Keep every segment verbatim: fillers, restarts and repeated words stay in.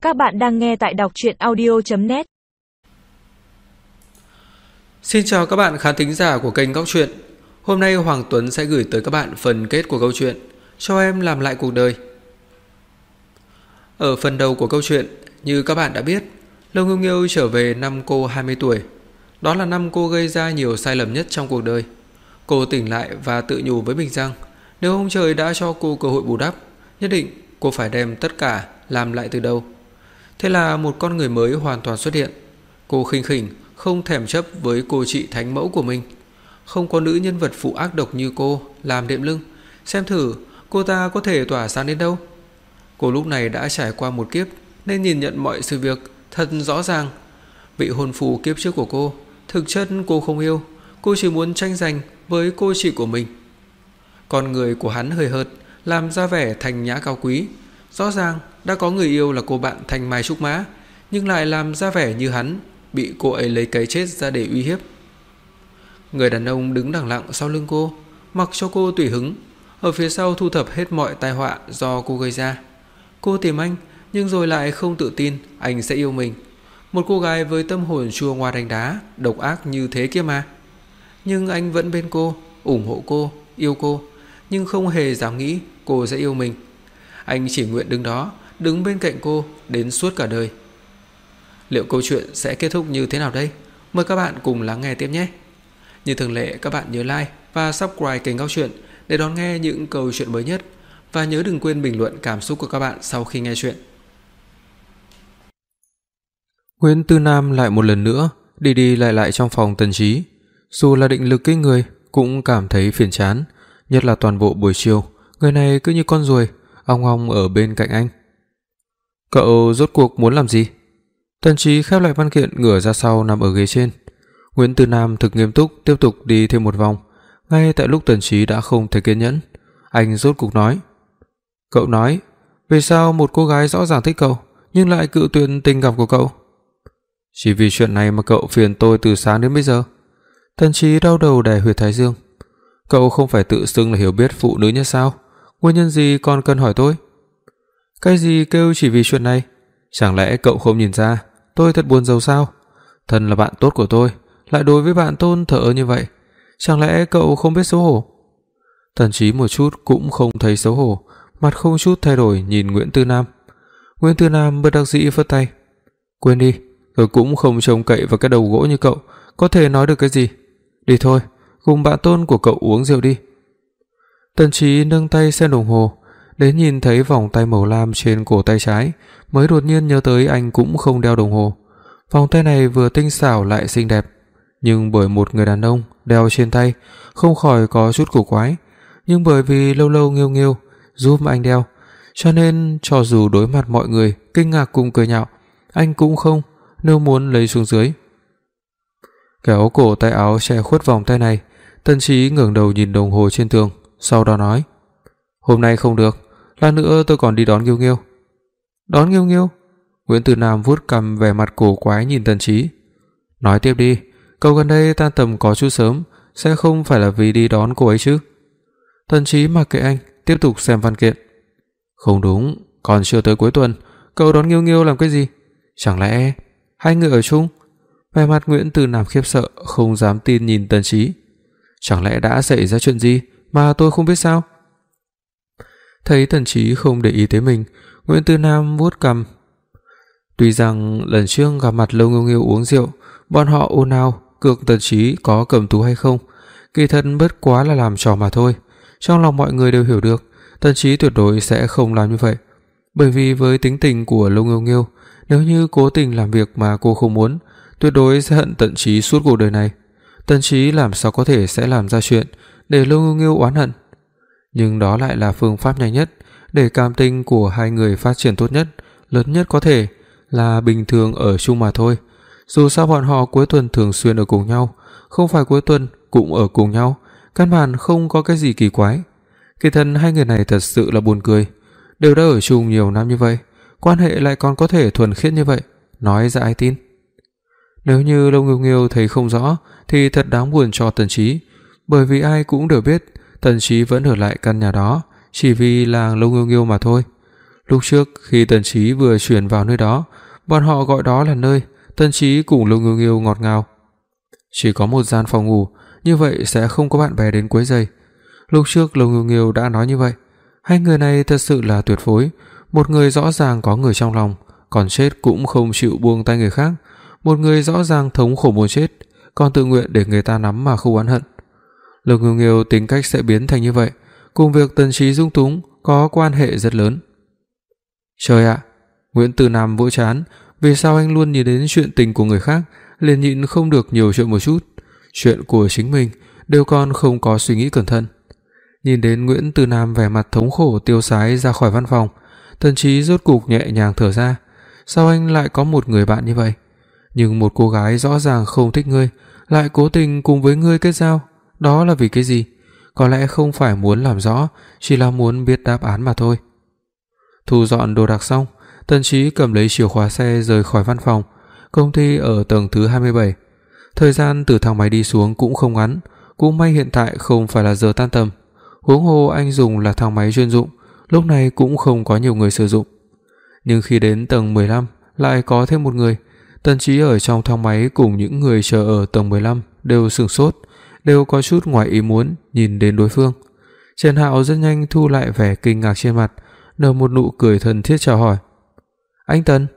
Các bạn đang nghe tại đọc truyện audio chấm net. Xin chào các bạn khán thính giả của kênh Góc Truyện. Hôm nay Hoàng Tuấn sẽ gửi tới các bạn phần kết của câu chuyện Cho em làm lại cuộc đời. Ở phần đầu của câu chuyện, như các bạn đã biết, Lâu Nghiêu Nghiêu trở về năm cô hai mươi tuổi. Đó là năm cô gây ra nhiều sai lầm nhất trong cuộc đời. Cô tỉnh lại và tự nhủ với mình rằng nếu ông trời đã cho cô cơ hội bù đắp, nhất định cô phải đem tất cả làm lại từ đầu. Thế là một con người mới hoàn toàn xuất hiện. Cô khinh khỉnh, không thèm chấp với cô chị thánh mẫu của mình. Không có nữ nhân vật phụ ác độc như cô làm đệm lưng. Xem thử cô ta có thể tỏa sáng đến đâu. Cô lúc này đã trải qua một kiếp nên nhìn nhận mọi sự việc thật rõ ràng. Vị hôn phu kiếp trước của cô, thực chất cô không yêu. Cô chỉ muốn tranh giành với cô chị của mình. Con người của hắn hơi hợt, làm ra vẻ thành nhã cao quý. Rõ ràng đã có người yêu là cô bạn Thanh Mai Trúc Mã, nhưng lại làm ra vẻ như hắn bị cô ấy lấy cái chết ra để uy hiếp. Người đàn ông đứng đằng lặng sau lưng cô, mặc cho cô tùy hứng, ở phía sau thu thập hết mọi tai họa do cô gây ra. Cô tìm anh, nhưng rồi lại không tự tin anh sẽ yêu mình. Một cô gái với tâm hồn chua ngoa đánh đá, độc ác như thế kia mà. Nhưng anh vẫn bên cô, ủng hộ cô, yêu cô, nhưng không hề dám nghĩ cô sẽ yêu mình. Anh chỉ nguyện đứng đó, đứng bên cạnh cô đến suốt cả đời. Liệu câu chuyện sẽ kết thúc như thế nào đây? Mời các bạn cùng lắng nghe tiếp nhé. Như thường lệ, các bạn nhớ like và subscribe kênh Góc Truyện để đón nghe những câu chuyện mới nhất. Và nhớ đừng quên bình luận cảm xúc của các bạn sau khi nghe chuyện. Nguyễn Tư Nam lại một lần nữa đi đi lại lại trong phòng Tần Chí. Dù là định lực kinh người cũng cảm thấy phiền chán, nhất là toàn bộ buổi chiều, người này cứ như con ruồi ong ong ở bên cạnh anh. Cậu rốt cuộc muốn làm gì? Tần Chí khép lại văn kiện, ngửa ra sau nằm ở ghế trên. Nguyễn Tư Nam thực nghiêm túc tiếp tục đi thêm một vòng. Ngay tại lúc Tần Chí đã không thể kiên nhẫn, anh rốt cuộc nói: "Cậu nói, vì sao một cô gái rõ ràng thích cậu nhưng lại cự tuyệt tình cảm của cậu?" "Chỉ vì chuyện này mà cậu phiền tôi từ sáng đến bây giờ." Tần Chí đau đầu đè huyệt thái dương. "Cậu không phải tự xưng là hiểu biết phụ nữ nhất sao? Nguyên nhân gì còn cần hỏi tôi?" "Cái gì kêu chỉ vì chuyện này? Chẳng lẽ cậu không nhìn ra tôi thật buồn rầu sao? Thân là bạn tốt của tôi lại đối với bạn tôn thờ ơ như vậy, chẳng lẽ cậu không biết xấu hổ?" Tần Chí một chút cũng không thấy xấu hổ, mặt không chút thay đổi nhìn Nguyễn Tư Nam. Nguyễn Tư Nam bất đắc dĩ phất tay: "Quên đi, tôi cũng không trông cậy vào cái đầu gỗ như cậu có thể nói được cái gì. Đi thôi, cùng bạn tôn của cậu uống rượu đi." Tần Chí nâng tay xem đồng hồ, đến nhìn thấy vòng tay màu lam trên cổ tay trái, mới đột nhiên nhớ tới anh cũng không đeo đồng hồ. Vòng tay này vừa tinh xảo lại xinh đẹp, nhưng bởi một người đàn ông đeo trên tay, không khỏi có chút cổ quái. Nhưng bởi vì Lâu Lâu Nghiêu Nghiêu giúp anh đeo, cho nên cho dù đối mặt mọi người kinh ngạc cùng cười nhạo, anh cũng không nếu muốn lấy xuống dưới. Kéo cổ tay áo che khuất vòng tay này, Tần Chí ngẩng đầu nhìn đồng hồ trên tường, sau đó nói: "Hôm nay không được, lát nữa tôi còn đi đón Nghiêu Nghiêu." "Đón Nghiêu Nghiêu?" Nguyễn Tư Nam vuốt cằm vẻ mặt cổ quái nhìn Tần Chí. "Nói tiếp đi, cậu gần đây tan tầm có chút sớm, sẽ không phải là vì đi đón cô ấy chứ?" Tần Chí mặc kệ anh, tiếp tục xem văn kiện. "Không đúng, còn chưa tới cuối tuần, cậu đón Nghiêu Nghiêu làm cái gì? Chẳng lẽ hai người ở chung?" Vẻ mặt Nguyễn Tư Nam khiếp sợ, không dám tin nhìn Tần Chí. "Chẳng lẽ đã xảy ra chuyện gì mà tôi không biết sao?" Thấy Tần Chí không để ý tới mình, Nguyễn Tư Nam vuốt cằm. Tuy rằng lần trước gặp mặt Lâu Nghiêu Nghiêu uống rượu, bọn họ ồn ào cược Tần Chí có cầm thú hay không, kỳ thật bất quá là làm trò mà thôi. Trong lòng mọi người đều hiểu được, Tần Chí tuyệt đối sẽ không làm như vậy. Bởi vì với tính tình của Lâu Nghiêu Nghiêu, nếu như cố tình làm việc mà cô không muốn, tuyệt đối sẽ hận Tần Chí suốt cuộc đời này. Tần Chí làm sao có thể sẽ làm ra chuyện để Lâu Nghiêu Nghiêu oán hận. Nhưng đó lại là phương pháp nhanh nhất để cảm tình của hai người phát triển tốt nhất, lớn nhất có thể, là bình thường ở chung mà thôi. Dù sao bọn họ cuối tuần thường xuyên ở cùng nhau, không phải cuối tuần cũng ở cùng nhau, căn bản không có cái gì kỳ quái. Kỳ thật hai người này thật sự là buồn cười, đều đã ở chung nhiều năm như vậy, quan hệ lại còn có thể thuần khiết như vậy, nói ra ai tin. Nếu như Lâu Nghiêu Nghiêu thấy không rõ thì thật đáng buồn cho Tần Chí, bởi vì ai cũng đều biết Tần Chí vẫn ở lại căn nhà đó chỉ vì là Lâu Nghiêu Nghiêu mà thôi. Lúc trước khi Tần Chí vừa chuyển vào nơi đó, bọn họ gọi đó là nơi Tần Chí cùng Lô Nghiêu Nghiêu ngọt ngào. Chỉ có một gian phòng ngủ, như vậy sẽ không có bạn bè đến quấy rầy. Lúc trước Lô Nghiêu Nghiêu đã nói như vậy. Hai người này thật sự là tuyệt phối, một người rõ ràng có người trong lòng, còn chết cũng không chịu buông tay người khác, một người rõ ràng thống khổ muốn chết, còn tự nguyện để người ta nắm mà không oán hận. Lô Nghiêu Nghiêu tính cách sẽ biến thành như vậy, cùng việc Tần Chí dung túng có quan hệ rất lớn. Trời ạ, Nguyễn Từ Nam vỗ trán, vì sao anh luôn nhìn đến chuyện tình của người khác, liền nhịn không được nhiều chuyện một chút, chuyện của chính mình đều còn không có suy nghĩ cẩn thận. Nhìn đến Nguyễn Từ Nam vẻ mặt thống khổ tiêu sái ra khỏi văn phòng, Tần Chí rốt cục nhẹ nhàng thở ra. Sao anh lại có một người bạn như vậy? Nhưng một cô gái rõ ràng không thích ngươi, lại cố tình cùng với ngươi kết giao, đó là vì cái gì? Có lẽ không phải muốn làm rõ, chỉ là muốn biết đáp án mà thôi. Thu dọn đồ đạc xong, Tần Chí cầm lấy chìa khóa xe rời khỏi văn phòng. Công ty ở tầng thứ hai mươi bảy. Thời gian từ thang máy đi xuống cũng không ngắn, cũng may hiện tại không phải là giờ tan tầm. Huống hồ anh dùng là thang máy chuyên dụng, lúc này cũng không có nhiều người sử dụng. Nhưng khi đến tầng mười lăm lại có thêm một người. Tần Chí ở trong thang máy cùng những người chờ ở tầng mười lăm đều sửng sốt, đều có chút ngoài ý muốn nhìn đến đối phương. Trần Hạo rất nhanh thu lại vẻ kinh ngạc trên mặt, nở một nụ cười thân thiết chào hỏi. Anh Tần.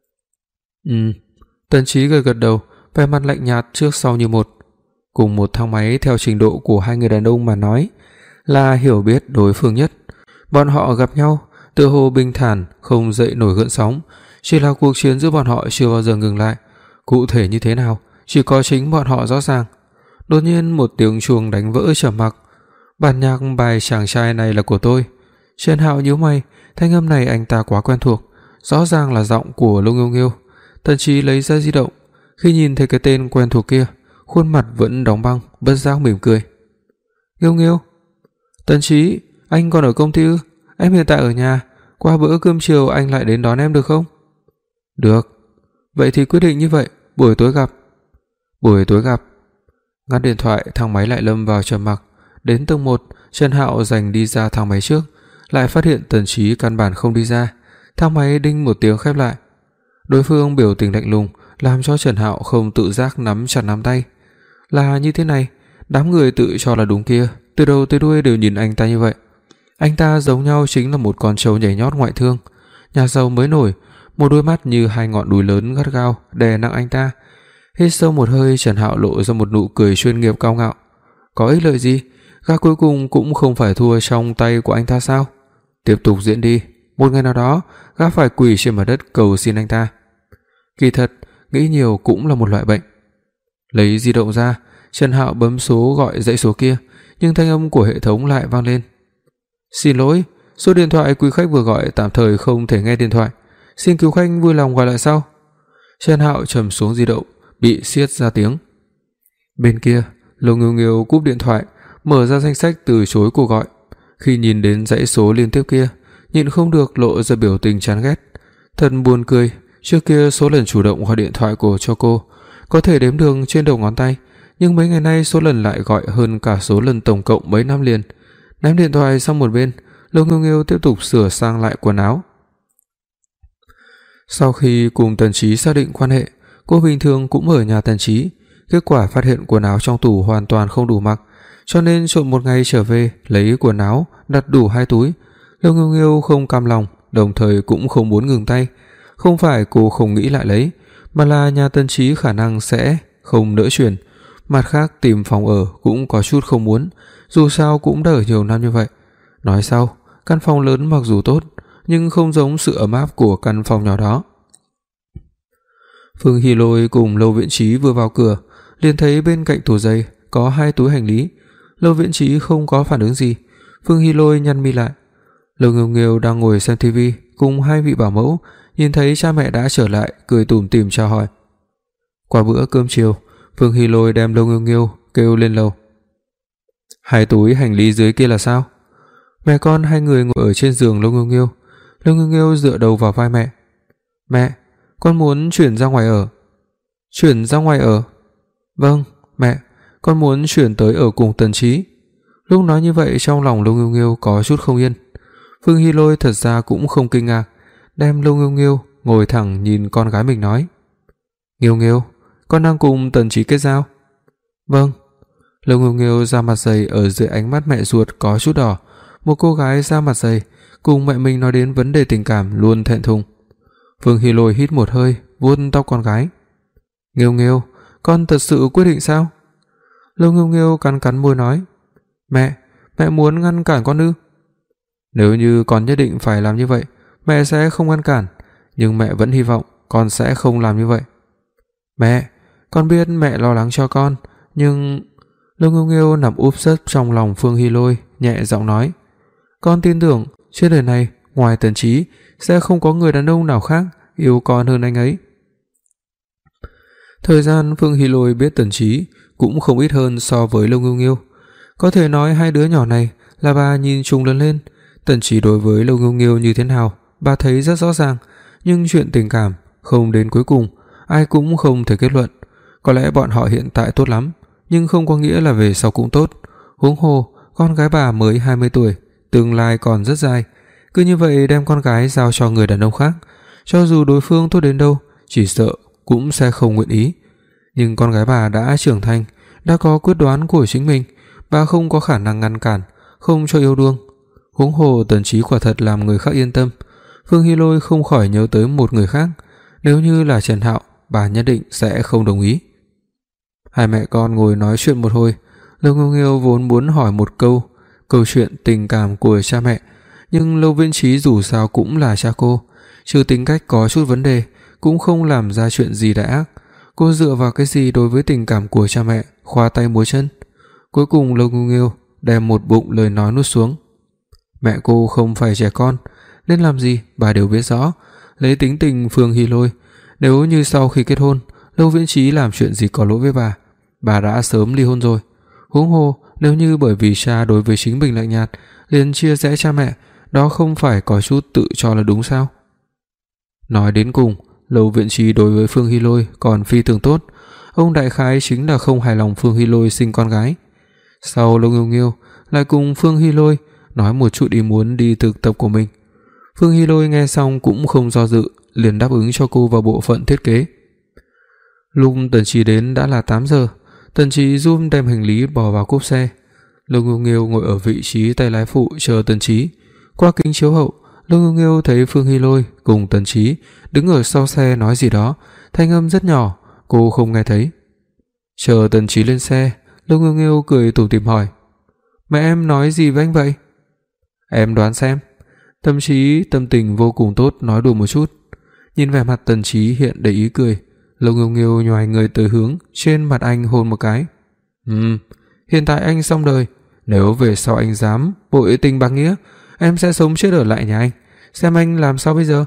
Ừm. Tần Chí gật gật đầu, vẻ mặt lạnh nhạt trước sau như một. Cùng một thang máy theo trình độ của hai người đàn ông mà nói, là hiểu biết đối phương nhất. Bọn họ gặp nhau, tựa hồ bình thản, không dậy nổi gợn sóng, chỉ là cuộc chiến giữa bọn họ chưa bao giờ ngừng lại. Cụ thể như thế nào, chỉ có chính bọn họ rõ ràng. Đột nhiên một tiếng chuông đánh vỡ trầm mặc. Bản nhạc bài chàng trai này là của tôi. Trần Hạo nhíu mày, thanh âm này anh ta quá quen thuộc, rõ ràng là giọng của Lô Nghiêu Nghiêu. Tần Chí lấy ra di động, khi nhìn thấy cái tên quen thuộc kia, khuôn mặt vẫn đóng băng, bất giác mỉm cười. Nghiêu Nghiêu. Tần Chí, anh còn ở công ty ư? Em hiện tại ở nhà, qua bữa cơm chiều anh lại đến đón em được không? Được. Vậy thì quyết định như vậy, buổi tối gặp. Buổi tối gặp. Ngắt điện thoại, thang máy lại lâm vào trầm mặc. Đến tầng một, Trần Hạo giành đi ra thang máy trước, lại phát hiện Tần Chí căn bản không đi ra. Thang máy đinh một tiếng khép lại. Đối phương biểu tình lạnh lùng, làm cho Trần Hạo không tự giác nắm chặt nắm tay. Là như thế này, đám người tự cho là đúng kia, từ đầu tới đuôi đều nhìn anh ta như vậy. Anh ta giống nhau chính là một con trâu nhảy nhót ngoại thương, nhà giàu mới nổi, một đôi mắt như hai ngọn núi lớn gắt gao đè nặng anh ta. Hít sâu một hơi, Trần Hạo lộ ra một nụ cười chuyên nghiệp cao ngạo. Có ích lợi gì? Gã cuối cùng cũng không phải thua trong tay của anh ta sao? Tiếp tục diễn đi, một ngày nào đó gã phải quỳ trên mặt đất cầu xin anh ta. Kỳ thật, nghĩ nhiều cũng là một loại bệnh. Lấy di động ra, Trần Hạo bấm số gọi dãy số kia, nhưng thanh âm của hệ thống lại vang lên. Xin lỗi, số điện thoại quý khách vừa gọi tạm thời không thể nghe điện thoại, xin quý khách vui lòng gọi lại sau. Trần Hạo trầm xuống di động, bị siết ra tiếng. Bên kia, Lô Nghiêu Nghiêu cúp điện thoại, mở ra danh sách từ chối cuộc gọi. Khi nhìn đến dãy số liên tiếp kia, nhịn không được lộ ra biểu tình chán ghét. Thật buồn cười, trước kia số lần chủ động gọi điện thoại của cho cô có thể đếm được trên đầu ngón tay, nhưng mấy ngày nay số lần lại gọi hơn cả số lần tổng cộng mấy năm liền. Ném điện thoại sang một bên, Lô Nghiêu Nghiêu tiếp tục sửa sang lại quần áo. Sau khi cùng Tần Chí xác định quan hệ, cô bình thường cũng ở nhà Tần Chí, kết quả phát hiện quần áo trong tủ hoàn toàn không đủ mặc, cho nên trộm một ngày trở về lấy quần áo đặt đủ hai túi. Lô Nghiêu Nghiêu không cam lòng, đồng thời cũng không muốn ngừng tay. Không phải cô không nghĩ lại lấy, mà là nhà Tần Chí khả năng sẽ không nỡ chuyển. Mặt khác tìm phòng ở cũng có chút không muốn, dù sao cũng đã ở nhiều năm như vậy. Nói sau, căn phòng lớn mặc dù tốt, nhưng không giống sự ấm áp của căn phòng nhỏ đó. Phương Hi Lôi cùng Lô Viễn Chí vừa vào cửa, liền thấy bên cạnh tủ giày có hai túi hành lý. Lô Viễn Chí không có phản ứng gì. Phương Hi Lôi nhăn mi lại. Lô Nghiêu Nghiêu đang ngồi xem tivi cùng hai vị bảo mẫu, nhìn thấy cha mẹ đã trở lại, cười tủm tỉm chào hỏi. Qua bữa cơm chiều, Phương Hi Lôi đem Lô Nghiêu Nghiêu kêu lên lầu. Hai túi hành lý dưới kia là sao? Mẹ con hai người ngồi ở trên giường Lô Nghiêu Nghiêu. Lô Nghiêu Nghiêu dựa đầu vào vai mẹ. Mẹ, con muốn chuyển ra ngoài ở. Chuyển ra ngoài ở? Vâng, mẹ, con muốn chuyển tới ở cùng Tần Chí. Lúc nói như vậy trong lòng Lô Nghiêu Nghiêu có chút không yên. Phương Hi Lôi thật ra cũng không kinh ngạc, đem Lâu Nghiêu Nghiêu ngồi thẳng nhìn con gái mình nói: "Nghiêu Nghiêu, con đang cùng Tần Chí kết giao?" "Vâng." Lâu Nghiêu Nghiêu da mặt dày ở dưới ánh mắt mẹ ruột có chút đỏ, một cô gái da mặt dày cùng mẹ mình nói đến vấn đề tình cảm luôn thẹn thùng. Phương Hi Lôi hít một hơi, vuốt tóc con gái. "Nghiêu Nghiêu, con thật sự quyết định sao?" Lâu Nghiêu Nghiêu cắn cắn môi nói: "Mẹ, mẹ muốn ngăn cản con ư?" "Nếu như con nhất định phải làm như vậy, mẹ sẽ không ngăn cản, nhưng mẹ vẫn hy vọng con sẽ không làm như vậy." "Mẹ, con biết mẹ lo lắng cho con, nhưng..." Lâu Nghiêu Nghiêu nằm úp sấp trong lòng Phương Hi Lôi, nhẹ giọng nói: "Con tin tưởng trên đời này ngoài Tần Chí sẽ không có người đàn ông nào khác yêu con hơn anh ấy." Thời gian Phương Hi Lôi biết Tần Chí cũng không ít hơn so với Lâu Nghiêu Nghiêu, có thể nói hai đứa nhỏ này là bà nhìn chung lớn lên. Tần Chí đối với Lâu Nghiêu Nghiêu như thế nào, bà thấy rất rõ ràng, nhưng chuyện tình cảm không đến cuối cùng, ai cũng không thể kết luận. Có lẽ bọn họ hiện tại tốt lắm, nhưng không có nghĩa là về sau cũng tốt. Huống hồ, con gái bà mới hai mươi tuổi, tương lai còn rất dài, cứ như vậy đem con gái giao cho người đàn ông khác, cho dù đối phương tốt đến đâu, chỉ sợ cũng sẽ không nguyện ý. Nhưng con gái bà đã trưởng thành, đã có quyết đoán của chính mình, bà không có khả năng ngăn cản, không cho yêu đương. Huống hồ Tần Chí quả thật làm người khác yên tâm. Phương Hi Lôi không khỏi nhớ tới một người khác, nếu như là Trần Hạo, bà nhất định sẽ không đồng ý. Hai mẹ con ngồi nói chuyện một hồi, Lâu Nghiêu Nghiêu vốn muốn hỏi một câu, câu chuyện tình cảm của cha mẹ, nhưng Lâu Viễn Chí dù sao cũng là cha cô, trừ tính cách có chút vấn đề, cũng không làm ra chuyện gì đại ác. Cô dựa vào cái gì đối với tình cảm của cha mẹ khoa tay múa chân? Cuối cùng Lâu Nghiêu Nghiêu đem một bụng lời nói nuốt xuống. Mẹ cô không phải trẻ con, nên làm gì bà đều biết rõ. Lấy tính tình Phương Hi Lôi, nếu như sau khi kết hôn Lâu Viễn Chí làm chuyện gì có lỗi với bà, bà đã sớm ly hôn rồi. Huống hồ nếu như bởi vì cha đối với chính mình lạnh nhạt liền chia rẽ cha mẹ, đó không phải có chút tự cho là đúng sao? Nói đến cùng, Lâu Viễn Chí đối với Phương Hi Lôi còn phi thường tốt, ông đại khái chính là không hài lòng Phương Hi Lôi sinh con gái. Sau Lâu Nghiêu Nghiêu lại cùng Phương Hi Lôi nói một chút ý muốn đi thực tập của mình. Phương Hi Lôi nghe xong cũng không do dự, liền đáp ứng cho cô vào bộ phận thiết kế. Lúc Tần Chí đến đã là tám giờ, Tần Chí giúp đem hành lý bỏ vào cốp xe. Lâu Nghiêu Nghiêu ngồi ở vị trí tay lái phụ chờ Tần Chí. Qua kính chiếu hậu, Lâu Nghiêu Nghiêu thấy Phương Hi Lôi cùng Tần Chí đứng ở sau xe nói gì đó, thanh âm rất nhỏ, cô không nghe thấy. Chờ Tần Chí lên xe, Lâu Nghiêu Nghiêu cười tủm tỉm hỏi: "Mẹ em nói gì với anh vậy?" "Em đoán xem." Tần Chí tâm tình vô cùng tốt nói đùa một chút. Nhìn vẻ mặt Tần Chí hiện đầy ý cười, Lâu Nghiêu Nghiêu nhoài người tới hướng trên mặt anh hôn một cái. "Ừm, hiện tại anh xong đời, nếu về sau anh dám bội tình bạc nghĩa, em sẽ sống chết ở lại nhà anh, xem anh làm sao bây giờ."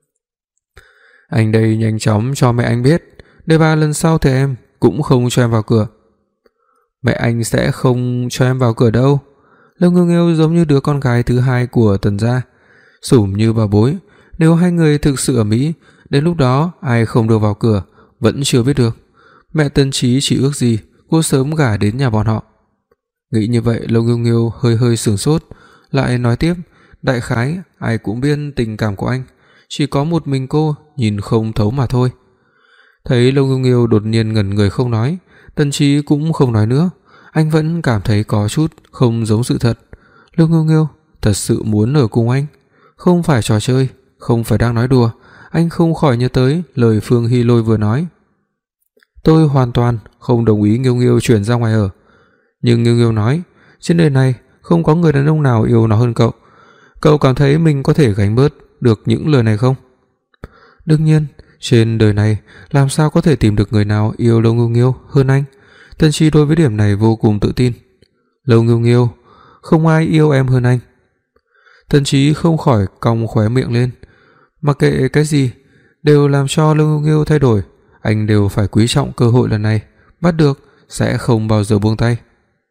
Anh đây nhanh chóng cho mẹ anh biết, để ba lần sau thì em cũng không cho em vào cửa. "Mẹ anh sẽ không cho em vào cửa đâu." Lâu Nghiêu Nghiêu giống như đứa con gái thứ hai của Tần gia, sủm như bà bối. Nếu hai người thực sự ở Mỹ, đến lúc đó ai không được vào cửa vẫn chưa biết được. Mẹ Tần Chí chỉ ước gì cô sớm gả đến nhà bọn họ. Nghĩ như vậy, Lâu Nghiêu Nghiêu hơi hơi sửng sốt, lại nói tiếp: "Đại khái ai cũng biết tình cảm của anh, chỉ có một mình cô nhìn không thấu mà thôi." Thấy Lâu Nghiêu Nghiêu đột nhiên ngẩn người không nói, Tần Chí cũng không nói nữa. Anh vẫn cảm thấy có chút không giống sự thật. Lâu Nghiêu Nghiêu thật sự muốn ở cùng anh, không phải trò chơi, không phải đang nói đùa. Anh không khỏi nhớ tới lời Phương Hi Lôi vừa nói: "Tôi hoàn toàn không đồng ý Nghiêu Nghiêu chuyển ra ngoài ở." Nhưng Nghiêu Nghiêu nói, trên đời này không có người đàn ông nào yêu nó hơn cậu. Cậu cảm thấy mình có thể gánh bớt được những lời này không? Đương nhiên, trên đời này làm sao có thể tìm được người nào yêu Lâu Nghiêu Nghiêu hơn anh. Tần Chí đối với điểm này vô cùng tự tin. Lâu Nghiêu Nghiêu, không ai yêu em hơn anh. Tần Chí không khỏi cong khóe miệng lên. Mặc kệ cái gì đều làm cho Lâu Nghiêu Nghiêu thay đổi, anh đều phải quý trọng cơ hội lần này, bắt được sẽ không bao giờ buông tay.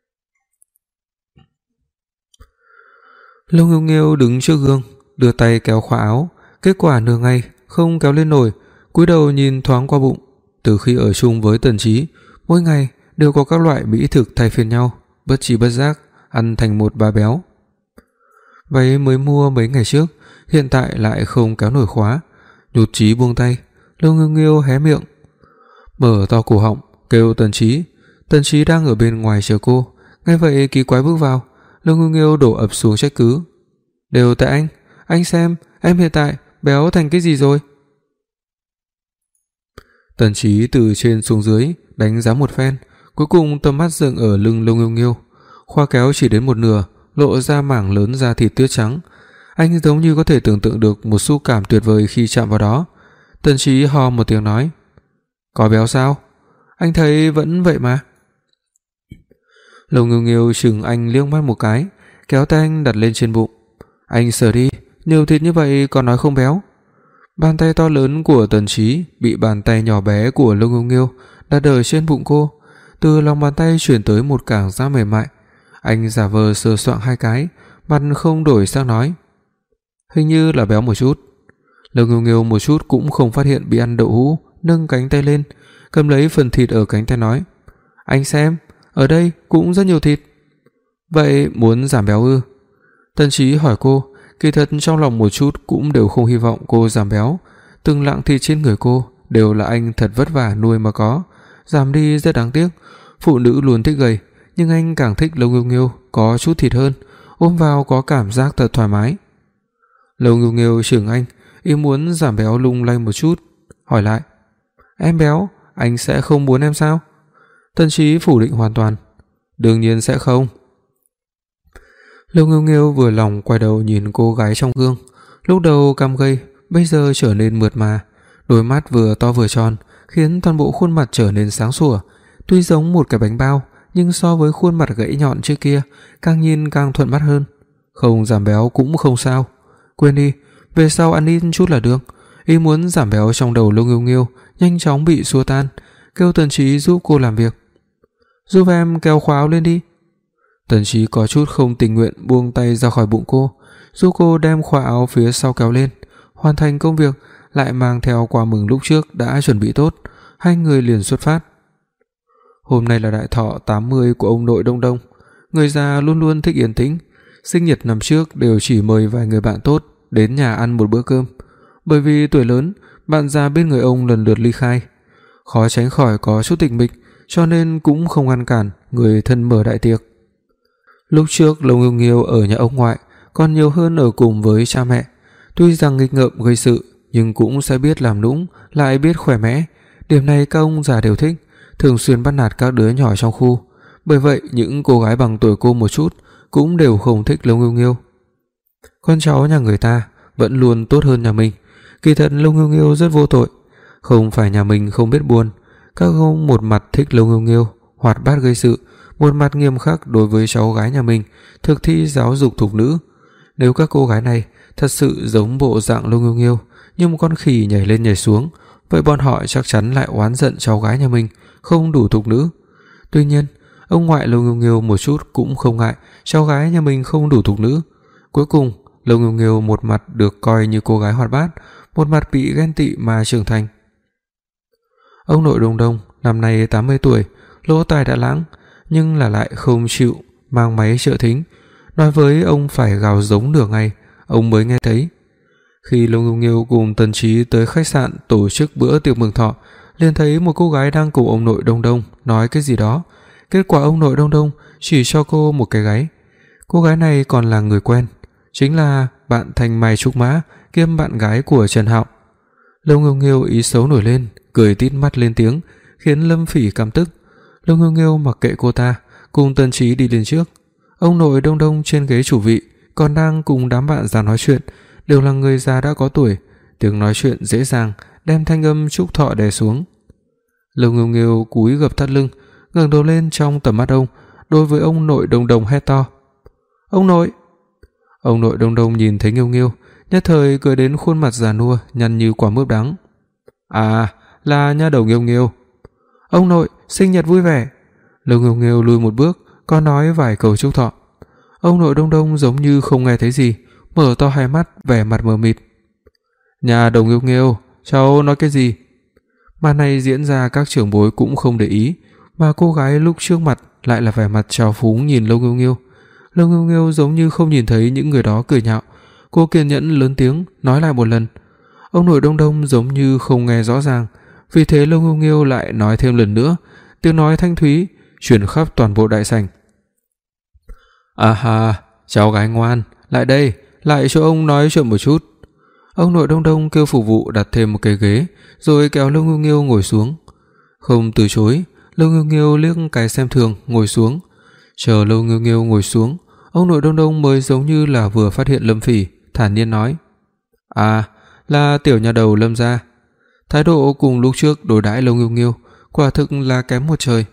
Lâu Nghiêu Nghiêu đứng trước gương, đưa tay kéo khóa áo, kết quả nửa ngày không kéo lên nổi, cúi đầu nhìn thoáng qua bụng. Từ khi ở chung với Tần Chí, mỗi ngày đều có các loại mỹ thực thay phiên nhau, bất chi bất giác ăn thành một bà béo. Váy mới mua mấy ngày trước, hiện tại lại không kéo nổi khóa. Nhụt chí buông tay, Lâu Nghiêu Nghiêu hé miệng, mở to cổ họng kêu Tần Chí. Tần Chí đang ở bên ngoài chờ cô, nghe vậy kỳ quái bước vào. Lâu Nghiêu Nghiêu đổ ập xuống trách cứ, đều tại anh, anh xem em hiện tại béo thành cái gì rồi. Tần Chí từ trên xuống dưới đánh giá một phen, cuối cùng tầm mắt dừng ở lưng Lâu Nghiêu Nghiêu. Khoa kéo chỉ đến một nửa, lộ ra mảng lớn da thịt tuyết trắng. Anh giống như có thể tưởng tượng được một xúc cảm tuyệt vời khi chạm vào đó. Tần Chí ho một tiếng nói, có béo sao? Anh thấy vẫn vậy mà. Lâu Nghiêu Nghiêu chừng anh liếc mắt một cái, kéo tay anh đặt lên trên bụng. Anh sờ đi, nhiều thịt như vậy còn nói không béo. Bàn tay to lớn của Tần Chí bị bàn tay nhỏ bé của Lâu Nghiêu Nghiêu đặt ở trên bụng cô, từ lòng bàn tay chuyển tới một cảm giác mềm mại. Anh giả vờ sờ soạng hai cái, mặt không đổi sang nói, hình như là béo một chút. Lâu Nghiêu Nghiêu một chút cũng không phát hiện bị ăn đậu hũ, nâng cánh tay lên, cầm lấy phần thịt ở cánh tay nói, anh xem, ở đây cũng rất nhiều thịt. Vậy muốn giảm béo ư? Tần Chí hỏi cô, kỳ thật trong lòng một chút cũng đều không hy vọng cô giảm béo. Từng lạng thịt trên người cô đều là anh thật vất vả nuôi mà có, giảm đi rất đáng tiếc. Phụ nữ luôn thích gầy, nhưng anh càng thích Lâu Nghiêu Nghiêu có chút thịt hơn, ôm vào có cảm giác thật thoải mái. Lâu Nghiêu Nghiêu chừng anh, ý muốn giảm béo lung lay một chút, hỏi lại, em béo, anh sẽ không muốn em sao? Tần Chí phủ định hoàn toàn, đương nhiên sẽ không. Lâu Nghiêu Nghiêu vừa lòng quay đầu nhìn cô gái trong gương, lúc đầu cằm gầy, bây giờ trở nên mượt mà, đôi mắt vừa to vừa tròn, khiến toàn bộ khuôn mặt trở nên sáng sủa. Tuy giống một cái bánh bao, nhưng so với khuôn mặt gãy nhọn trước kia, càng nhìn càng thuận mắt hơn. Không giảm béo cũng không sao, quên đi, về sau ăn ít chút là được. Ý muốn giảm béo trong đầu Lâu Nghiêu Nghiêu nhanh chóng bị xua tan, kêu Tần Chí giúp cô làm việc. Giúp em kéo khóa áo lên đi. Tần Chí có chút không tình nguyện buông tay ra khỏi bụng cô, giúp cô đem khóa áo phía sau kéo lên. Hoàn thành công việc, lại mang theo quà mừng lúc trước đã chuẩn bị tốt, hai người liền xuất phát. Hôm nay là đại thọ tám mươi của ông nội Đông Đông, người già luôn luôn thích yên tĩnh, sinh nhật năm trước đều chỉ mời vài người bạn tốt đến nhà ăn một bữa cơm. Bởi vì tuổi lớn, bạn già bên người ông lần lượt ly khai, khó tránh khỏi có chút tịch mịch, cho nên cũng không ngăn cản người thân mở đại tiệc. Lúc trước Lâu Nghiêu Nghiêu ở nhà ông ngoại còn nhiều hơn ở cùng với cha mẹ, tuy rằng nghịch ngợm gây sự nhưng cũng sẽ biết làm nũng, lại biết khỏe mẽ, điểm này các ông già đều thích, thường xuyên bắt nạt các đứa nhỏ trong khu. Bởi vậy những cô gái bằng tuổi cô một chút cũng đều không thích Lâu Nghiêu Nghiêu. Con cháu nhà người ta vẫn luôn tốt hơn nhà mình, kỳ thật Lâu Nghiêu Nghiêu rất vô tội, không phải nhà mình không biết buồn. Các ông một mặt thích Lâu Nghiêu Nghiêu hoạt bát gây sự, một mặt nghiêm khắc đối với cháu gái nhà mình, thực thi giáo dục thục nữ. Nếu các cô gái này thật sự giống bộ dạng Lâu Nghiêu Nghiêu, như một con khỉ nhảy lên nhảy xuống, vậy bọn họ chắc chắn lại oán giận cháu gái nhà mình không đủ thục nữ. Tuy nhiên, ông ngoại Lâu Nghiêu Nghiêu một chút cũng không ngại cháu gái nhà mình không đủ thục nữ. Cuối cùng, Lâu Nghiêu Nghiêu một mặt được coi như cô gái hoạt bát, một mặt bị ghen tị mà trưởng thành. Ông nội Đông Đông năm nay tám mươi tuổi, lỗ tai đã lãng, nhưng là lại không chịu mang máy trợ thính. Nói với ông phải gào giống nửa ngày, ông mới nghe thấy. Khi Lâu Nghiêu Nghiêu cùng Tần Chí tới khách sạn tổ chức bữa tiệc mừng thọ, liền thấy một cô gái đang cùng ông nội Đông Đông nói cái gì đó. Kết quả ông nội Đông Đông chỉ cho cô một cái gáy. Cô gái này còn là người quen, chính là bạn Thành Mai Trúc Mã kiêm bạn gái của Trần Hạo. Lâu Nghiêu Nghiêu ý xấu nổi lên, cười tít mắt lên tiếng, khiến Lâm Phỉ căm tức. Lâu Nghiêu Nghiêu mặc kệ cô ta, cùng Tần Chí đi lên trước. Ông nội Đông Đông trên ghế chủ vị còn đang cùng đám bạn già nói chuyện, đều là người già đã có tuổi, tiếng nói chuyện dễ dàng đem thanh âm chúc thọ đè xuống. Lâu Nghiêu Nghiêu cúi gập thắt lưng, ngẩng đầu lên trong tầm mắt ông, đối với ông nội Đông Đông hét to: "Ông nội!" Ông nội Đông Đông nhìn thấy Nghiêu Nghiêu, nhất thời cười đến khuôn mặt già nua nhăn như quả mướp đắng. "À, là nha đầu Nghiêu Nghiêu. Ông nội, sinh nhật vui vẻ." Lâu Nghiêu Nghiêu lùi một bước, có nói vài câu chúc thọ. Ông nội Đông Đông giống như không nghe thấy gì, mở to hai mắt, vẻ mặt mờ mịt. "Nhà đầu Nghiêu Nghiêu, cháu nói cái gì?" Màn này diễn ra các trưởng bối cũng không để ý, mà cô gái lúc trước mặt lại là vẻ mặt trào phúng nhìn Lâu Nghiêu Nghiêu. Lâu Nghiêu Nghiêu giống như không nhìn thấy những người đó cười nhạo. Cô kiên nhẫn lớn tiếng nói lại một lần. Ông nội Đông Đông giống như không nghe rõ ràng, vì thế Lâu Nghiêu Nghiêu lại nói thêm lần nữa, tiếng nói thanh thúy truyền khắp toàn bộ đại sảnh. "À ha, cháu gái ngoan, lại đây, lại cho ông nói chuyện một chút." Ông nội Đông Đông kêu phục vụ đặt thêm một cái ghế, rồi kéo Lâu Nghiêu Nghiêu ngồi xuống. Không từ chối, Lâu Nghiêu Nghiêu liếc cái xem thường ngồi xuống. Chờ Lâu Nghiêu Nghiêu ngồi xuống, ông nội Đông Đông mới giống như là vừa phát hiện Lâm Phỉ, thản nhiên nói: "À, là tiểu nhà đầu Lâm gia." Thái độ cùng lúc trước đối đãi Lâu Nghiêu Nghiêu quả thực là kém một trời.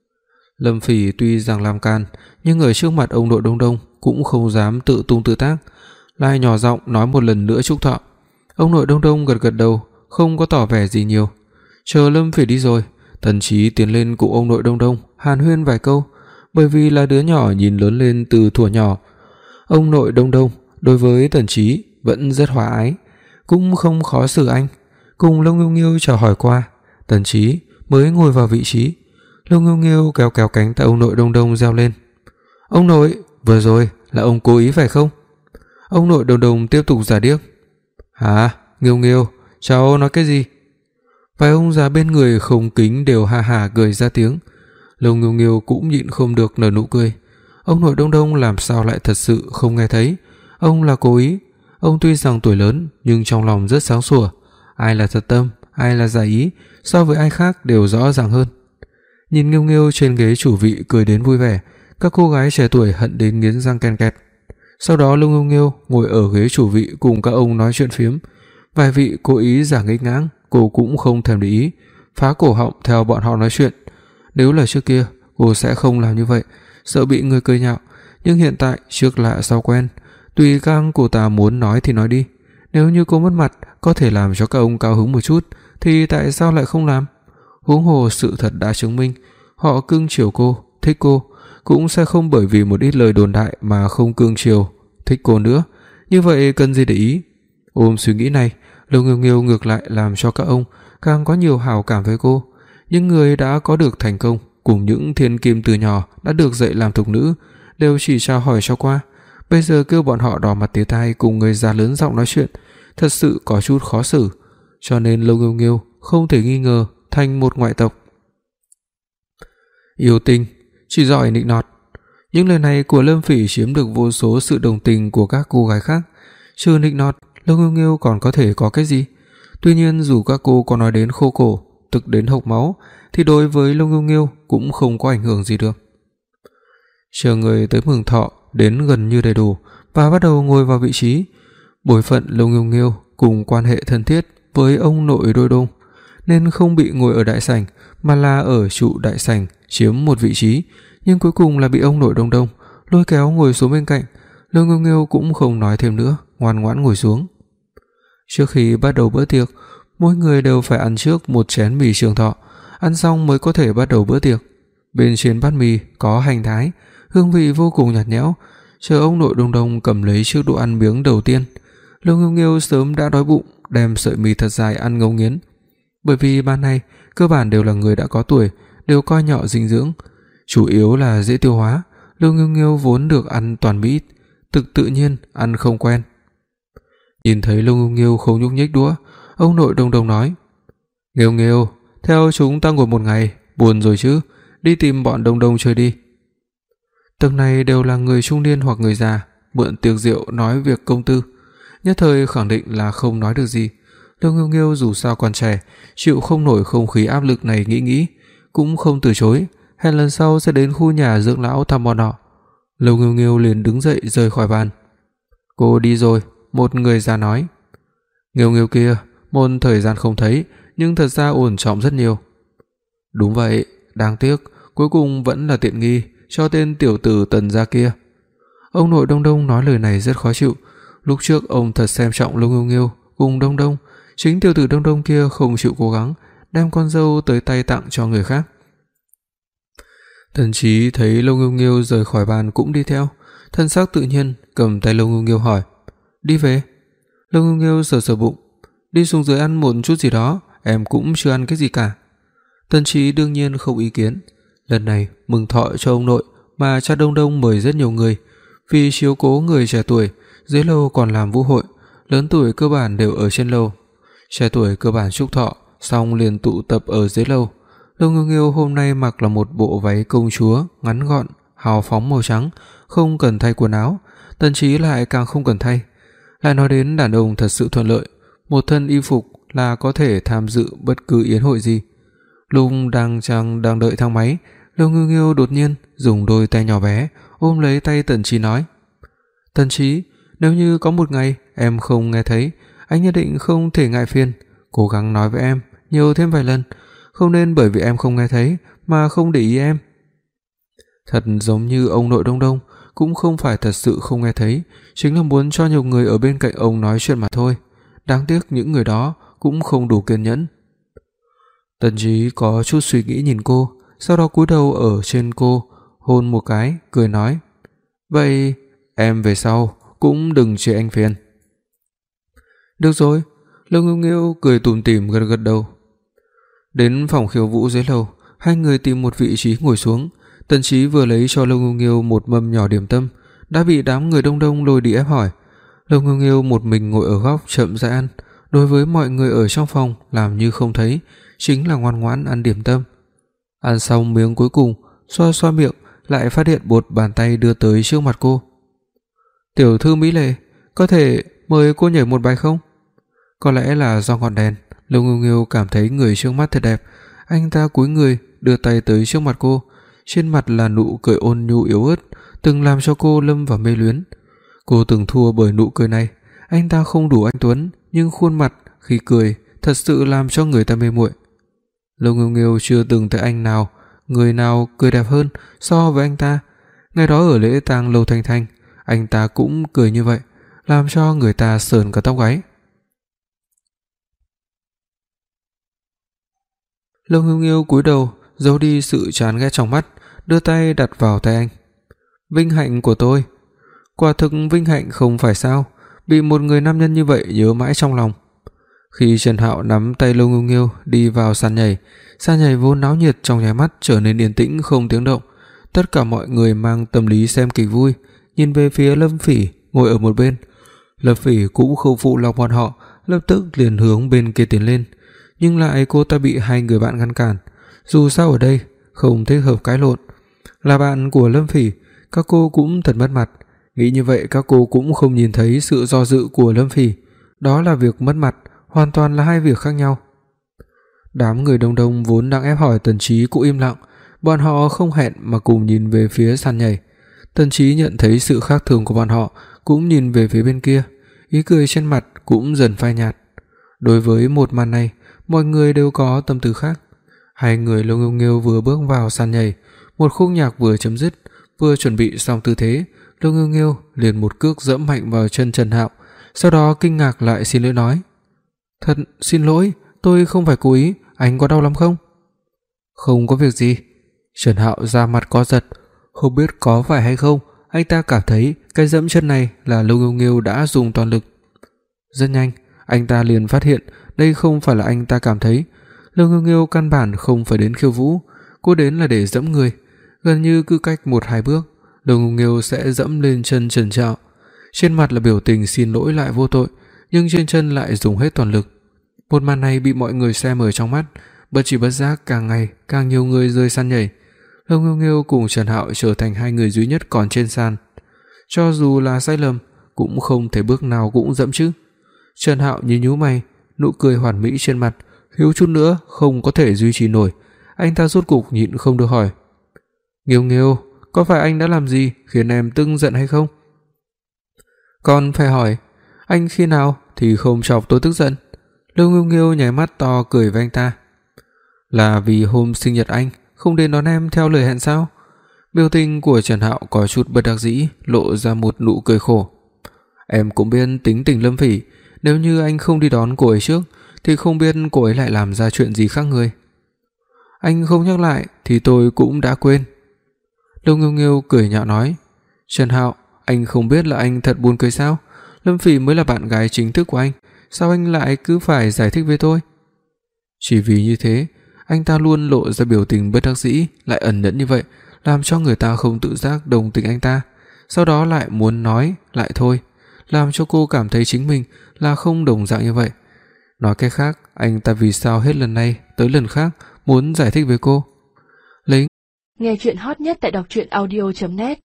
Lâm Phỉ tuy rằng làm can, nhưng ở trước mặt ông nội Đông Đông cũng không dám tự tung tự tác, lại nhỏ giọng nói một lần nữa chúc thọ. Ông nội Đông Đông gật gật đầu, không có tỏ vẻ gì nhiều. Chờ Lâm Phỉ đi rồi, Tần Chí tiến lên cùng ông nội Đông Đông hàn huyên vài câu, bởi vì là đứa nhỏ nhìn lớn lên từ thuở nhỏ. Ông nội Đông Đông đối với Tần Chí vẫn rất hòa ái, cũng không khó xử anh. Cùng Lâu Nghiêu Nghiêu chào hỏi qua, Tần Chí mới ngồi vào vị trí. Lâu Nghiêu Nghiêu kéo kéo cánh tay ông nội Đông Đông reo lên: "Ông nội, vừa rồi là ông cố ý phải không?" Ông nội Đông Đông tiếp tục giả điếc: "Hả, Nghiêu Nghiêu, cháu nói cái gì?" Vài ông già bên người không kính đều ha hả cười ra tiếng. Lâu Nghiêu Nghiêu cũng nhịn không được nở nụ cười. Ông nội Đông Đông làm sao lại thật sự không nghe thấy? Ông là cố ý. Ông tuy rằng tuổi lớn nhưng trong lòng rất sáng sủa, ai là thật tâm, ai là giả ý, so với ai khác đều rõ ràng hơn. Nhìn Nghiêu Nghiêu trên ghế chủ vị cười đến vui vẻ, các cô gái trẻ tuổi hận đến nghiến răng ken kẹt. Sau đó Lâu Nghiêu Nghiêu ngồi ở ghế chủ vị cùng các ông nói chuyện phiếm. Vài vị cố ý giả nghịch ngãng, cô cũng không thèm để ý, phá cổ họng theo bọn họ nói chuyện. Nếu là trước kia, cô sẽ không làm như vậy, sợ bị người cười nhạo, nhưng hiện tại trước lạ sau quen, tùy các cô ta muốn nói thì nói đi. Nếu như cô mất mặt có thể làm cho các ông cao hứng một chút thì tại sao lại không làm? Huống hồ sự thật đã chứng minh, họ cưng chiều cô, thích cô, cũng sẽ không bởi vì một ít lời đồn đại mà không cưng chiều, thích cô nữa. Như vậy cần gì để ý? Ôm suy nghĩ này, Lâu Nghiêu Nghiêu ngược lại làm cho các ông càng có nhiều hảo cảm với cô. Những người đã có được thành công cùng những thiên kim từ nhỏ đã được dạy làm thục nữ đều chỉ chào hỏi cho qua. Bây giờ kêu bọn họ đỏ mặt tía tai cùng người già lớn giọng nói chuyện, thật sự có chút khó xử. Cho nên Lâu Nghiêu Nghiêu không thể nghi ngờ thành một ngoại tộc. Yêu tinh, chỉ giỏi nịnh nọt. Những lời này của Lâm Phỉ chiếm được vô số sự đồng tình của các cô gái khác. Trừ nịnh nọt, Lâu Nghiêu Nghiêu còn có thể có cái gì? Tuy nhiên dù các cô có nói đến khô cổ, tức đến hộc máu, thì đối với Lâu Nghiêu Nghiêu cũng không có ảnh hưởng gì được. Chờ người tới mừng thọ đến gần như đầy đủ và bắt đầu ngồi vào vị trí. Bối phận Lâu Nghiêu Nghiêu cùng quan hệ thân thiết với ông nội Đôi Đông, nên không bị ngồi ở đại sảnh mà là ở trụ đại sảnh chiếm một vị trí, nhưng cuối cùng là bị ông nội Đông Đông lôi kéo ngồi xuống bên cạnh. Lâu Nghiêu Nghiêu cũng không nói thêm nữa, ngoan ngoãn ngồi xuống. Trước khi bắt đầu bữa tiệc, mỗi người đều phải ăn trước một chén mì trường thọ, ăn xong mới có thể bắt đầu bữa tiệc. Bên trên bát mì có hành thái, hương vị vô cùng nhạt nhẽo. Chờ ông nội Đông Đông cầm lấy chiếc đồ ăn miếng đầu tiên, Lâu Nghiêu Nghiêu sớm đã đói bụng, đem sợi mì thật dài ăn ngấu nghiến. Bởi vì ban này cơ bản đều là người đã có tuổi, đều coi nhọ dinh dưỡng, chủ yếu là dễ tiêu hóa. Lâu Nghiêu Nghiêu vốn được ăn toàn mỹ, thực tự nhiên ăn không quen. Nhìn thấy Lâu Nghiêu Nghiêu không nhúc nhích đũa, ông nội Đông Đông nói: "Nghiêu Nghiêu, theo chúng ta ngồi một ngày, buồn rồi chứ, đi tìm bọn Đông Đông chơi đi." Tầng này đều là người trung niên hoặc người già, mượn tiệc rượu nói việc công tư, nhất thời khẳng định là không nói được gì. Lâu Nghiêu Nghiêu dù sao còn trẻ, chịu không nổi không khí áp lực này, nghĩ nghĩ cũng không từ chối, hẹn lần sau sẽ đến khu nhà dưỡng lão thăm bọn họ. Lâu Nghiêu Nghiêu liền đứng dậy rời khỏi bàn. "Cô đi rồi," một người già nói. "Nghiêu Nghiêu kia, một thời gian không thấy, nhưng thật ra ổn trọng rất nhiều." "Đúng vậy, đáng tiếc, cuối cùng vẫn là tiện nghi cho tên tiểu tử Tần gia kia." Ông nội Đông Đông nói lời này rất khó chịu. Lúc trước ông thật xem trọng Lâu Nghiêu Nghiêu cùng Đông Đông, chính tiểu tử Đông Đông kia không chịu cố gắng đem con dâu tới tay tặng cho người khác. Tần Chí thấy Lâu Nghiêu Nghiêu rời khỏi bàn cũng đi theo, thân sắc tự nhiên cầm tay Lâu Nghiêu Nghiêu hỏi: "Đi về?" Lâu Nghiêu Nghiêu sờ sờ bụng: "Đi xuống dưới ăn một chút gì đó, em cũng chưa ăn cái gì cả." Tần Chí đương nhiên không ý kiến. Lần này mừng thọ cho ông nội mà cha Đông Đông mời rất nhiều người, Vì chiếu cố người trẻ tuổi, dưới lầu còn làm vũ hội, lớn tuổi cơ bản đều ở trên lầu. Trẻ tuổi cơ bản chúc thọ, xong liền tụ tập ở dưới lầu. Lâu Nghiêu Nghiêu hôm nay mặc là một bộ váy công chúa ngắn gọn, hào phóng màu trắng, không cần thay quần áo. Tần Chí lại càng không cần thay. Lại nói đến đàn ông thật sự thuận lợi, một thân y phục là có thể tham dự bất cứ yến hội gì. Lúc đang chàng đang đợi thang máy, Lâu Nghiêu Nghiêu đột nhiên dùng đôi tay nhỏ bé ôm lấy tay Tần Chí nói: "Tần Chí, nếu như có một ngày em không nghe thấy, anh nhất định không thể ngại phiền, cố gắng nói với em nhiều thêm vài lần, không nên bởi vì em không nghe thấy mà không để ý em." Thật giống như ông nội Đông Đông cũng không phải thật sự không nghe thấy, chính là muốn cho nhiều người ở bên cạnh ông nói chuyện mà thôi. Đáng tiếc những người đó cũng không đủ kiên nhẫn. Tần Chí có chút suy nghĩ nhìn cô, sau đó cúi đầu ở trên cô, hôn một cái, cười nói: "Vậy em về sau cũng đừng chê anh phiền." "Được rồi." Lâu Nghiêu Nghiêu cười tủm tỉm gật gật đầu. Đến phòng khiêu vũ dưới lầu, hai người tìm một vị trí ngồi xuống. Tần Chí vừa lấy cho Lâu Nghiêu Nghiêu một mâm nhỏ điểm tâm, đã bị đám người đông đông lôi đi ép hỏi. Lâu Nghiêu Nghiêu một mình ngồi ở góc chậm rãi ăn, đối với mọi người ở trong phòng làm như không thấy, chính là ngoan ngoãn ăn điểm tâm. Ăn xong miếng cuối cùng, xoa xoa miệng, lại phát hiện một bàn tay đưa tới trước mặt cô. "Tiểu thư mỹ lệ, có thể mời cô nhảy một bài không?" Có lẽ là do ngọn đèn, Lâu Nghiêu Nghiêu cảm thấy người trước mắt thật đẹp. Anh ta cúi người, đưa tay tới trước mặt cô, trên mặt là nụ cười ôn nhu yếu ớt, từng làm cho cô lâm vào mê luyến. Cô từng thua bởi nụ cười này. Anh ta không đủ anh tuấn, nhưng khuôn mặt khi cười thật sự làm cho người ta mê muội. Lâu Nghiêu Nghiêu chưa từng thấy anh nào, người nào cười đẹp hơn so với anh ta. Ngày đó ở lễ tang Lâu Thanh Thanh, anh ta cũng cười như vậy, làm cho người ta sởn cả tóc gáy. Lâu Nghiêu Nghiêu cúi đầu, giấu đi sự chán ghét trong mắt, đưa tay đặt vào tay anh. "Vinh hạnh của tôi." Quả thực vinh hạnh không phải sao, bị một người nam nhân như vậy nhớ mãi trong lòng. Khi Trần Hạo nắm tay Lâu Nghiêu Nghiêu đi vào sàn nhảy, sàn nhảy vốn náo nhiệt trong nháy mắt trở nên yên tĩnh không tiếng động. Tất cả mọi người mang tâm lý xem kịch vui, nhìn về phía Lâm Phỉ ngồi ở một bên. Lâm Phỉ cũng không phụ lòng bọn họ, lập tức liền hướng bên kia tiến lên, nhưng lại cô ta bị hai người bạn ngăn cản. Dù sao ở đây không thích hợp cãi lộn, là bạn của Lâm Phỉ, các cô cũng thật mất mặt. Nghĩ như vậy các cô cũng không nhìn thấy sự do dự của Lâm Phỉ, đó là việc mất mặt, hoàn toàn là hai việc khác nhau. Đám người đông đông vốn đang ép hỏi Tần Chí cũng im lặng, bọn họ không hẹn mà cùng nhìn về phía sàn nhảy. Tần Chí nhận thấy sự khác thường của bọn họ, cũng nhìn về phía bên kia, ý cười trên mặt cũng dần phai nhạt. Đối với một màn này, mọi người đều có tâm tư khác. Hai người Lâu Nghiêu Nghiêu vừa bước vào sàn nhảy, một khúc nhạc vừa chấm dứt, vừa chuẩn bị xong tư thế, Lâu Nghiêu Nghiêu liền một cước giẫm mạnh vào chân Trần Hạo, sau đó kinh ngạc lại xin lỗi nói: "Thật xin lỗi, tôi không phải cố ý, anh có đau lắm không?" "Không có việc gì." Trần Hạo ra mặt có giật, không biết có phải hay không, anh ta cảm thấy cái giẫm chân này là Lâu Nghiêu Nghiêu đã dùng toàn lực. Rất nhanh, anh ta liền phát hiện đây không phải là anh ta cảm thấy. Lâu Nghiêu Nghiêu căn bản không phải đến khiêu vũ, cô đến là để giẫm người, gần như cứ cách một hai bước, Lâu Nghiêu Nghiêu sẽ giẫm lên chân Trần Hạo. Trên mặt là biểu tình xin lỗi lại vô tội, nhưng trên chân lại dùng hết toàn lực. Một màn này bị mọi người xem ở trong mắt, bất chi bất giác càng ngày càng nhiều người rơi sàn nhảy. Lâu Nghiêu Nghiêu cùng Trần Hạo trở thành hai người duy nhất còn trên sàn. Cho dù là sai lầm cũng không thể bước nào cũng giẫm chứ. Trần Hạo nhíu nhíu mày, nụ cười hoàn mỹ trên mặt thiếu chút nữa không có thể duy trì nổi. Anh ta rốt cục nhịn không được hỏi: "Nghiêu Nghiêu, có phải anh đã làm gì khiến em tức giận hay không?" "Còn phải hỏi, anh khi nào thì không chọc tôi tức giận?" Lâu Nghiêu Nghiêu nháy mắt to cười với anh ta. "Là vì hôm sinh nhật anh không đến đón em theo lời hẹn sao?" Biểu tình của Trần Hạo có chút bất đắc dĩ, lộ ra một nụ cười khổ. "Em cũng biết tính tình Lâm Phỉ, nếu như anh không đi đón cô ấy trước thì không biết cô ấy lại làm ra chuyện gì khác người." "Anh không nhắc lại thì tôi cũng đã quên." Lâu Nghiêu Nghiêu cười nhạo nói. "Trần Hạo, anh không biết là anh thật buồn cười sao? Lâm Phỉ mới là bạn gái chính thức của anh, sao anh lại cứ phải giải thích với tôi?" Chỉ vì như thế, anh ta luôn lộ ra biểu tình bất đắc dĩ lại ẩn nhẫn như vậy, làm cho người ta không tự giác đồng tình anh ta. sau đó lại muốn nói lại thôi, làm cho cô cảm thấy chính mình là không đồng dạng như vậy. Nói cách khác, anh ta vì sao hết lần này tới lần khác muốn giải thích với cô? Lấy Nghe chuyện hot nhất tại đọc truyện audio chấm net